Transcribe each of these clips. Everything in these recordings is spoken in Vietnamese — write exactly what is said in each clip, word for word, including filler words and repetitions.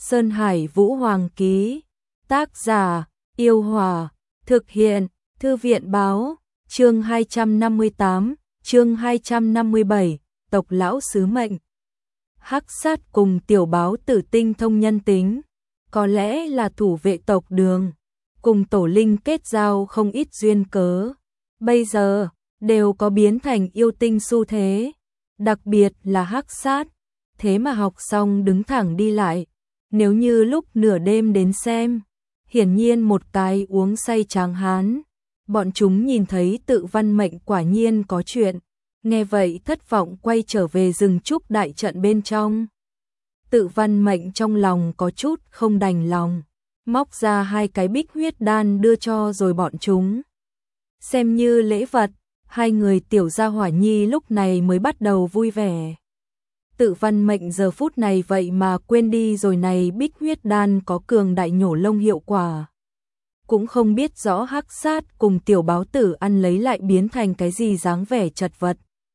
Sơn Hải Vũ Hoàng ký. Tác giả: Yêu Hòa. Thực hiện: Thư viện báo. Chương hai trăm năm mươi tám, chương hai trăm năm mươi bảy, tộc lão sứ mệnh. Hắc Sát cùng tiểu báo tử tinh thông nhân tính, có lẽ là thủ vệ tộc Đường, cùng Tổ Linh kết giao không ít duyên cớ. Bây giờ đều có biến thành yêu tinh xu thế, đặc biệt là Hắc Sát, thế mà học xong đứng thẳng đi lại. Nếu như lúc nửa đêm đến xem, hiển nhiên một cái uống say tráng hán. Bọn chúng nhìn thấy Tự Văn Mệnh quả nhiên có chuyện, nghe vậy thất vọng quay trở về rừng trúc đại trận bên trong. Tự Văn Mệnh trong lòng có chút không đành lòng, móc ra hai cái bích huyết đan đưa cho rồi bọn chúng xem như lễ vật. Hai người tiểu gia hỏa nhi lúc này mới bắt đầu vui vẻ. Tự Văn Mệnh giờ phút này vậy mà quên đi rồi này bích huyết đan có cường đại nhổ lông hiệu quả. Cũng không biết rõ Hắc Sát cùng tiểu báo tử ăn lấy lại biến thành cái gì dáng vẻ chật vật.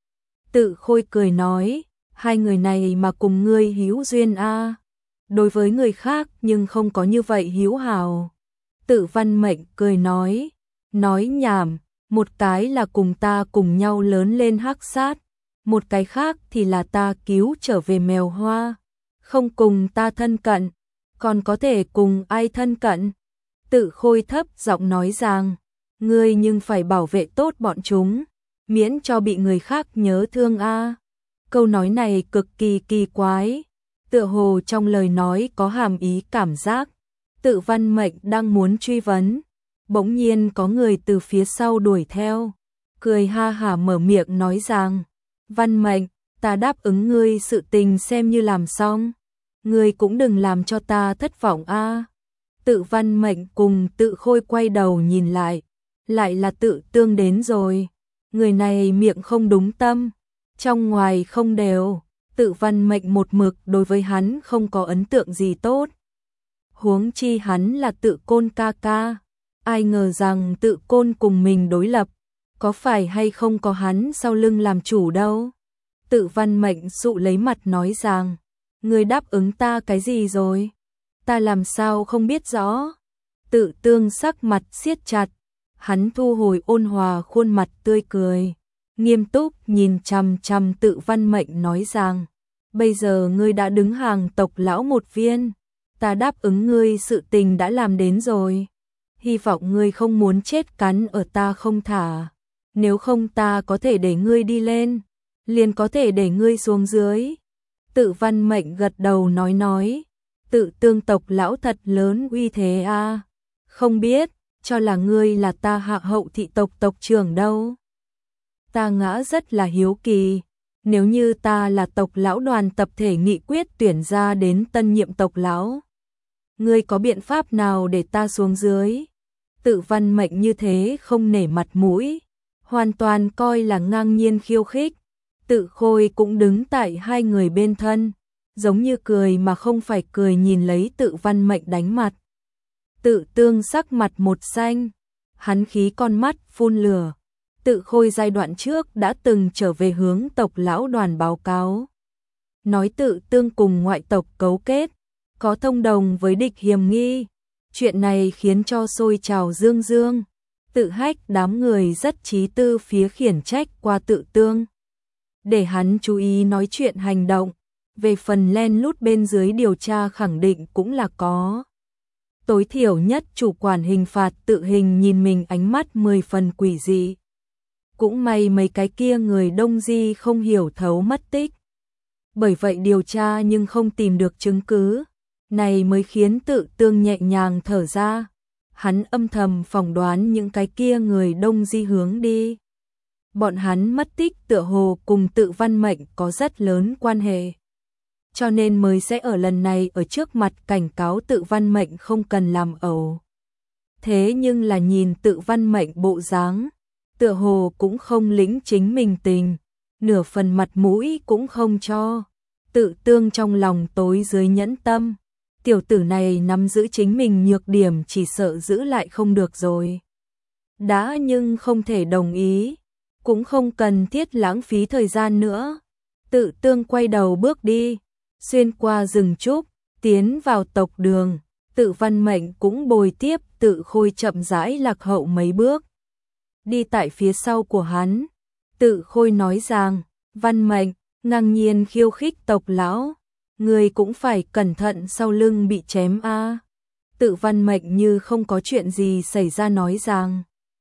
Tự Khôi cười nói, hai người này mà cùng ngươi hữu duyên a. Đối với người khác nhưng không có như vậy hữu hào. Tự Văn Mệnh cười nói, nói nhảm, một cái là cùng ta cùng nhau lớn lên Hắc Sát, một cái khác thì là ta cứu trở về Mèo Hoa, không cùng ta thân cận, còn có thể cùng ai thân cận? Tự Khôi thấp giọng nói rằng, ngươi nhưng phải bảo vệ tốt bọn chúng, miễn cho bị người khác nhớ thương a. Câu nói này cực kỳ kỳ quái, tựa hồ trong lời nói có hàm ý cảm giác. Tự Văn Mệnh đang muốn truy vấn, bỗng nhiên có người từ phía sau đuổi theo, cười ha hả mở miệng nói rằng, Văn Mệnh, ta đáp ứng ngươi sự tình xem như làm xong, ngươi cũng đừng làm cho ta thất vọng a. Tự Văn Mệnh cùng Tự Khôi quay đầu nhìn lại, lại là Tự Tương đến rồi. Người này miệng không đúng tâm, trong ngoài không đều. Tự Văn Mệnh một mực đối với hắn không có ấn tượng gì tốt. Huống chi hắn là Tự Côn ca ca, ai ngờ rằng Tự Côn cùng mình đối lập, có phải hay không có hắn sau lưng làm chủ đâu. Tự Văn Mệnh sụ lấy mặt nói rằng, ngươi đáp ứng ta cái gì rồi? Ta làm sao không biết rõ. Tự Tương sắc mặt siết chặt, hắn thu hồi ôn hòa khuôn mặt tươi cười, nghiêm túc nhìn chằm chằm Tự Văn Mệnh nói rằng, bây giờ ngươi đã đứng hàng tộc lão một viên, ta đáp ứng ngươi sự tình đã làm đến rồi, hy vọng ngươi không muốn chết cắn ở ta không thả, nếu không ta có thể để ngươi đi lên, liền có thể để ngươi xuống dưới. Tự Văn Mệnh gật đầu nói nói, Tự Tương tộc lão thật lớn uy thế a, không biết, cho là ngươi là ta Hạ Hậu thị tộc tộc trưởng đâu. Ta ngã rất là hiếu kỳ, nếu như ta là tộc lão đoàn tập thể nghị quyết tuyển ra đến tân nhiệm tộc lão, ngươi có biện pháp nào để ta xuống dưới? Tự Văn Mệnh như thế không nể mặt mũi, hoàn toàn coi là ngang nhiên khiêu khích. Tự Khôi cũng đứng tại hai người bên thân, giống như cười mà không phải cười nhìn lấy Tự Văn Mệnh đánh mặt. Tự Tương sắc mặt một xanh, hắn khí con mắt phun lửa. Tự Khôi giai đoạn trước đã từng trở về hướng tộc lão đoàn báo cáo, nói Tự Tương cùng ngoại tộc cấu kết, có thông đồng với địch hiểm nghi. Chuyện này khiến cho sôi trào dương dương. Tự Hách đám người rất trí tư phía khiển trách qua Tự Tương, để hắn chú ý nói chuyện hành động. Về phần len lút bên dưới điều tra khẳng định cũng là có. Tối thiểu nhất chủ quản hình phạt tự hình nhìn mình ánh mắt mười phần quỷ dị. Cũng may mấy cái kia người Đông Di không hiểu thấu mất tích. Bởi vậy điều tra nhưng không tìm được chứng cứ. Này mới khiến Tự Tương nhẹ nhàng thở ra. Hắn âm thầm phỏng đoán những cái kia người Đông Di hướng đi. Bọn hắn mất tích tựa hồ cùng Tự Văn Mệnh có rất lớn quan hệ. Cho nên mới sẽ ở lần này ở trước mặt cảnh cáo Tự Văn Mệnh không cần làm ẩu. Thế nhưng là nhìn Tự Văn Mệnh bộ dáng, tựa hồ cũng không lĩnh chính mình tình, nửa phần mặt mũi cũng không cho. Tự Tương trong lòng tối dưới nhẫn tâm, tiểu tử này nắm giữ chính mình nhược điểm chỉ sợ giữ lại không được rồi. Đã nhưng không thể đồng ý, cũng không cần thiết lãng phí thời gian nữa. Tự Tương quay đầu bước đi, xuyên qua rừng trúc, Tiến vào tộc đường, Tự Văn Mệnh cũng bồi tiếp Tự Khôi chậm rãi lạc hậu mấy bước. Đi tại phía sau của hắn, Tự Khôi nói rằng, Văn Mệnh, ngang nhiên khiêu khích tộc lão, người cũng phải cẩn thận sau lưng bị chém a. Tự Văn Mệnh như không có chuyện gì xảy ra nói rằng,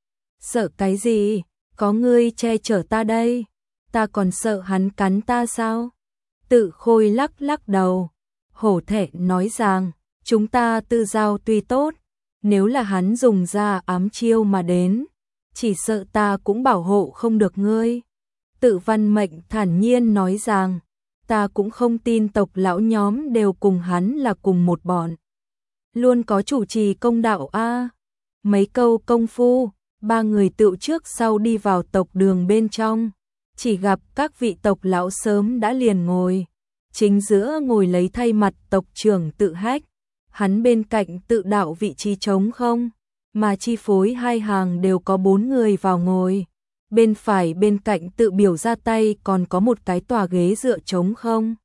sợ cái gì, có ngươi che chở ta đây, ta còn sợ hắn cắn ta sao? Tự Khôi lắc lắc đầu, hổ thẹn nói rằng, chúng ta tự giao tuy tốt, nếu là hắn dùng ra ám chiêu mà đến, chỉ sợ ta cũng bảo hộ không được ngươi. Tự Văn Mệnh thản nhiên nói rằng, ta cũng không tin tộc lão nhóm đều cùng hắn là cùng một bọn. Luôn có chủ trì công đạo a. Mấy câu công phu, ba người tựu trước sau đi vào tộc đường bên trong, chỉ gặp các vị tộc lão sớm đã liền ngồi, chính giữa ngồi lấy thay mặt tộc trưởng Tự Hách, hắn bên cạnh Tự Đạo vị trí trống không, mà chi phối hai hàng đều có bốn người vào ngồi. Bên phải bên cạnh Tự Biểu ra tay còn có một cái tòa ghế dựa trống không.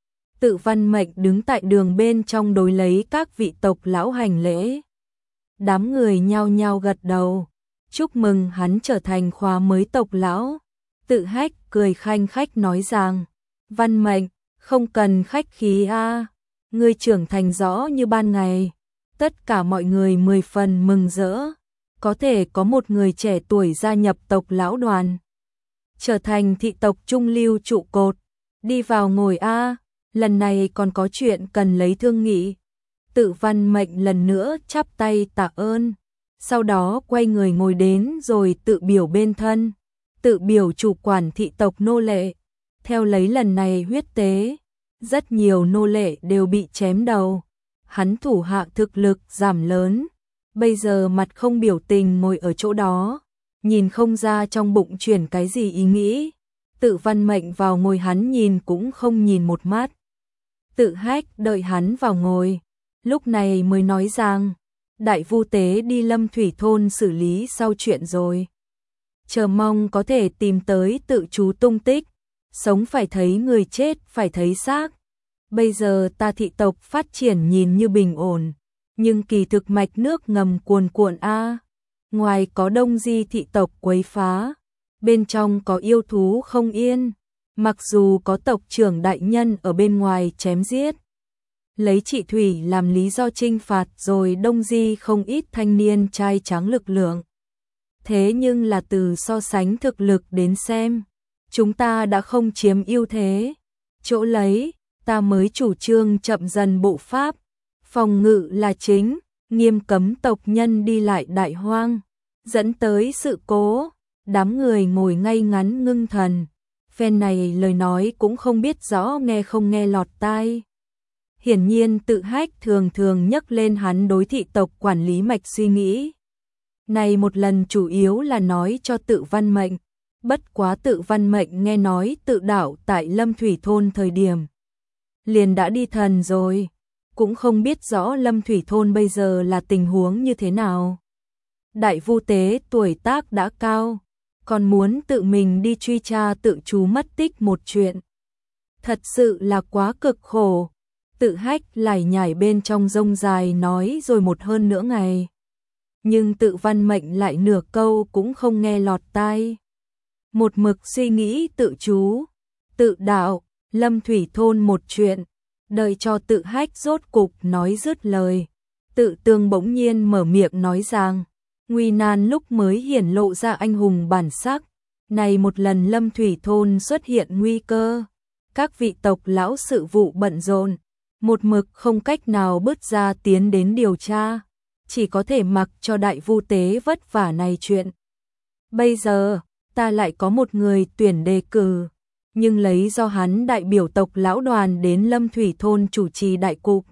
Tự Văn Mệnh đứng tại đường bên trong đối lấy các vị tộc lão hành lễ. Đám người nhao nhao gật đầu, chúc mừng hắn trở thành khóa mới tộc lão. Tự Hách cười khanh khách nói rằng, Văn Mệnh, không cần khách khí a, ngươi trưởng thành rõ như ban ngày. Tất cả mọi người mười phần mừng rỡ, có thể có một người trẻ tuổi gia nhập tộc lão đoàn, trở thành thị tộc trung lưu trụ cột, đi vào ngồi a, lần này còn có chuyện cần lấy thương nghị. Tự Văn Mệnh lần nữa chắp tay tạ ơn, sau đó quay người ngồi đến rồi Tự Biểu bên thân. Tự Biểu chủ quản thị tộc nô lệ, theo lấy lần này huyết tế, rất nhiều nô lệ đều bị chém đầu, hắn thủ hạ thực lực giảm lớn, bây giờ mặt không biểu tình ngồi ở chỗ đó, nhìn không ra trong bụng chuyển cái gì ý nghĩ. Tự Văn Mệnh vào ngồi hắn nhìn cũng không nhìn một mắt. Tự Hách đợi hắn vào ngồi, lúc này mới nói rằng, Đại Vu Tế đi Lâm Thủy thôn xử lý sau chuyện rồi, chờ mong có thể tìm tới Tự chú tung tích, sống phải thấy người, chết phải thấy xác. Bây giờ ta thị tộc phát triển nhìn như bình ổn, nhưng kỳ thực mạch nước ngầm cuồn cuộn a. Ngoài có Đông Di thị tộc quấy phá, bên trong có yêu thú không yên, mặc dù có tộc trưởng đại nhân ở bên ngoài chém giết, lấy trị thủy làm lý do trinh phạt rồi Đông Di không ít thanh niên trai tráng lực lượng. Thế nhưng là từ so sánh thực lực đến xem, chúng ta đã không chiếm ưu thế. Chỗ lấy, ta mới chủ trương chậm dần bộ pháp, phòng ngự là chính, nghiêm cấm tộc nhân đi lại đại hoang, dẫn tới sự cố. Đám người ngồi ngay ngắn ngưng thần, phen này lời nói cũng không biết rõ nghe không nghe lọt tai. Hiển nhiên Tự Hách thường thường nhắc lên hắn đối thị tộc quản lý mạch suy nghĩ. Này một lần chủ yếu là nói cho Tự Văn Mệnh, bất quá Tự Văn Mệnh nghe nói Tự Đạo tại Lâm Thủy thôn thời điểm liền đã đi thần rồi, cũng không biết rõ Lâm Thủy thôn bây giờ là tình huống như thế nào. Đại Vu Tế tuổi tác đã cao, còn muốn tự mình đi truy tra Tự chú mất tích một chuyện, thật sự là quá cực khổ. Tự Hách lải nhải bên trong rông dài nói rồi một hơn nửa ngày, nhưng Tự Văn Mệnh lại nửa câu cũng không nghe lọt tai. Một mực suy nghĩ Tự chú, Tự Đạo, Lâm Thủy thôn một chuyện, đợi cho Tự Hách rốt cục nói dứt lời, Tự Tương bỗng nhiên mở miệng nói rằng, nguy nan lúc mới hiển lộ ra anh hùng bản sắc, này một lần Lâm Thủy thôn xuất hiện nguy cơ, các vị tộc lão sự vụ bận rộn, một mực không cách nào bước ra tiến đến điều tra, chỉ có thể mặc cho Đại Vu Tế vất vả này chuyện. Bây giờ, ta lại có một người tuyển đề cử, nhưng lấy do hắn đại biểu tộc lão đoàn đến Lâm Thủy thôn chủ trì đại cục.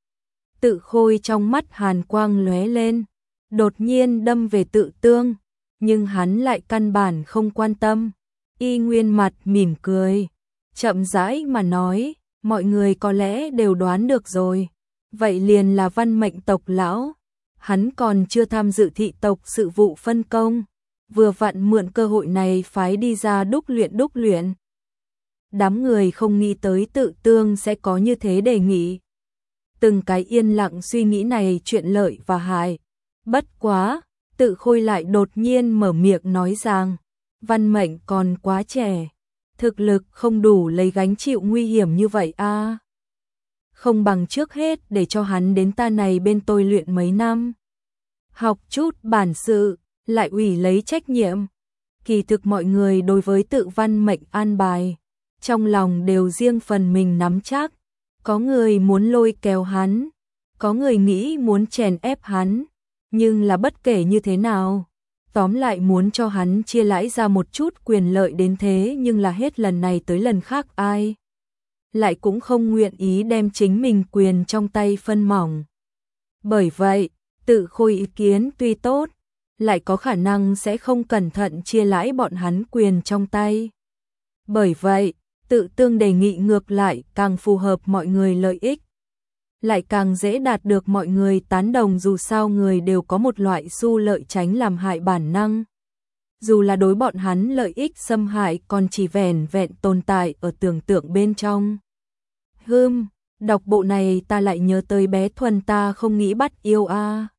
Tự Khôi trong mắt hàn quang lóe lên, đột nhiên đâm về Tự Tương, nhưng hắn lại căn bản không quan tâm, y nguyên mặt mỉm cười, chậm rãi mà nói, mọi người có lẽ đều đoán được rồi, vậy liền là Văn Mệnh tộc lão, hắn còn chưa tham dự thị tộc sự vụ phân công, vừa vặn mượn cơ hội này phái đi ra đúc luyện đúc luyện. Đám người không nghĩ tới Tự Tương sẽ có như thế đề nghị. từng cái yên lặng suy nghĩ này chuyện lợi và hại. Bất quá, Tự Khôi lại đột nhiên mở miệng nói rằng, Văn Mệnh còn quá trẻ, thực lực không đủ lấy gánh chịu nguy hiểm như vậy a. Không bằng trước hết để cho hắn đến ta này bên tôi luyện mấy năm. Học chút bản sự, lại ủy lấy trách nhiệm. Kỳ thực mọi người đối với Tự Văn Mệnh an bài, trong lòng đều riêng phần mình nắm chắc. Có người muốn lôi kéo hắn, có người nghĩ muốn chèn ép hắn, nhưng là bất kể như thế nào, tóm lại muốn cho hắn chia lãi ra một chút quyền lợi đến thế, nhưng là hết lần này tới lần khác ai lại cũng không nguyện ý đem chính mình quyền trong tay phân mỏng. Bởi vậy, Tự Khôi ý kiến tuy tốt, lại có khả năng sẽ không cẩn thận chia lãi bọn hắn quyền trong tay. Bởi vậy, Tự Tương đề nghị ngược lại càng phù hợp mọi người lợi ích, lại càng dễ đạt được mọi người tán đồng, dù sao người đều có một loại xu lợi tránh làm hại bản năng. Dù là đối bọn hắn lợi ích xâm hại còn chỉ vẻn vẹn tồn tại ở tưởng tượng bên trong. Hừm, đọc bộ này ta lại nhớ tới bé Thuần ta không nghĩ bắt yêu a.